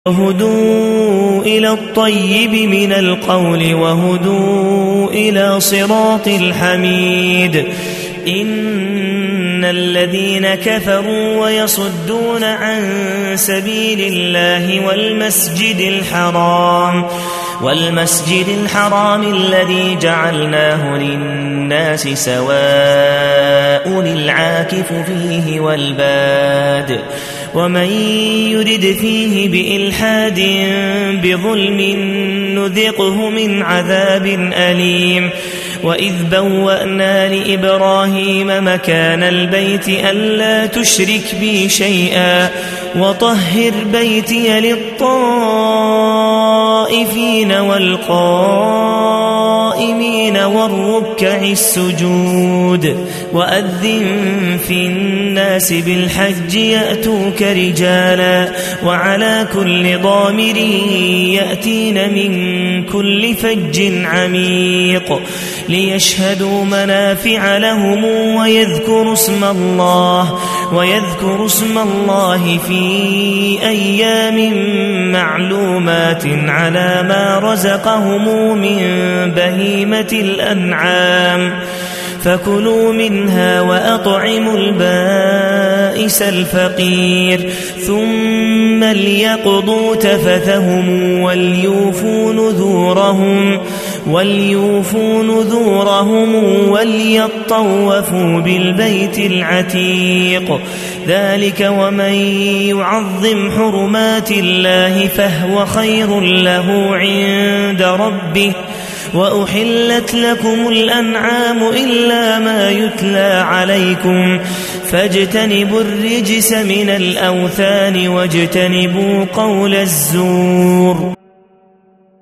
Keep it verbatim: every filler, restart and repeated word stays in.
وهدوا إلى الطيب من القول وهدوا إلى صراط الحميد. إن الذين كفروا ويصدون عن سبيل الله والمسجد الحرام والمسجد الحرام الذي جعلناه للناس سواء العاكف فيه والباد ومن يرد فيه بإلحاد بظلم نذقه من عذاب أليم. وإذ بوأنا لإبراهيم مكان البيت ألا تشرك بي شيئا وطهر بيتي للطائفين والقائمين والركع السجود. وأذن في الناس بالحج يأتوك رجالا وعلى كل ضامر يأتين من كل فج عميق ليشهدوا منافع لهم ويذكروا اسم الله ويذكروا اسم الله في أيام معلومات على ما رزقهم من بهيمة الأنعام فكلوا منها وأطعموا البائس الفقير ثم ليقضوا تفثهم وليوفوا نذورهم وليوفوا نذورهم وليطوفوا بالبيت العتيق. ذلك ومن يعظم حرمات الله فهو خير له عند ربه. وأحلت لكم الأنعام إلا ما يتلى عليكم فاجتنبوا الرجس من الأوثان واجتنبوا قول الزور.